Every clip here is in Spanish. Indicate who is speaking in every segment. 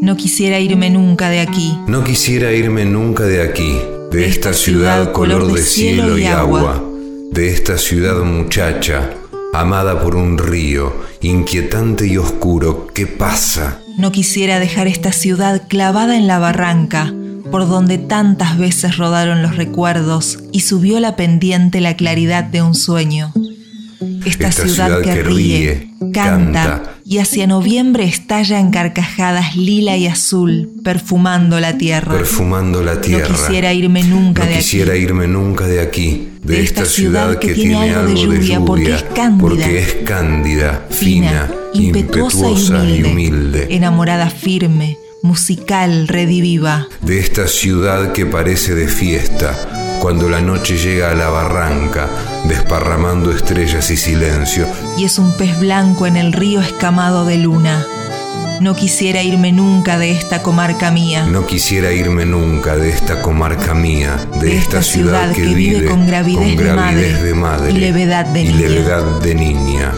Speaker 1: No quisiera irme nunca de aquí.
Speaker 2: No quisiera irme nunca de aquí, de esta ciudad color de cielo y agua, de esta ciudad muchacha, amada por un río, inquietante y oscuro. ¿Qué pasa?
Speaker 1: No quisiera dejar esta ciudad clavada en la barranca, por donde tantas veces rodaron los recuerdos y subió la pendiente la claridad de un sueño. Esta ciudad que ríe, canta y hacia noviembre estalla en carcajadas lila y azul, perfumando la tierra.
Speaker 2: Perfumando la tierra.
Speaker 1: No quisiera irme nunca de aquí.
Speaker 2: No quisiera irme nunca de aquí, de esta ciudad que tiene algo de lluvia,
Speaker 1: porque es cándida,
Speaker 2: fina, impetuosa y humilde,
Speaker 1: enamorada firme, musical, rediviva.
Speaker 2: De esta ciudad que parece de fiesta, cuando la noche llega a la barranca, desparramando estrellas y silencio.
Speaker 1: Y es un pez blanco en el río escamado de luna. No quisiera irme nunca de esta comarca mía.
Speaker 2: No quisiera irme nunca de esta comarca mía, de esta ciudad que vive
Speaker 1: con gravidez de madre y levedad de niña.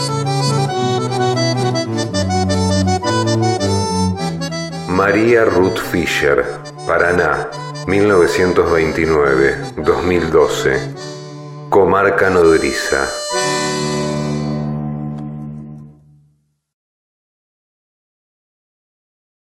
Speaker 2: María Ruth Fischer, Paraná, 1929-2012. Comarca nodriza.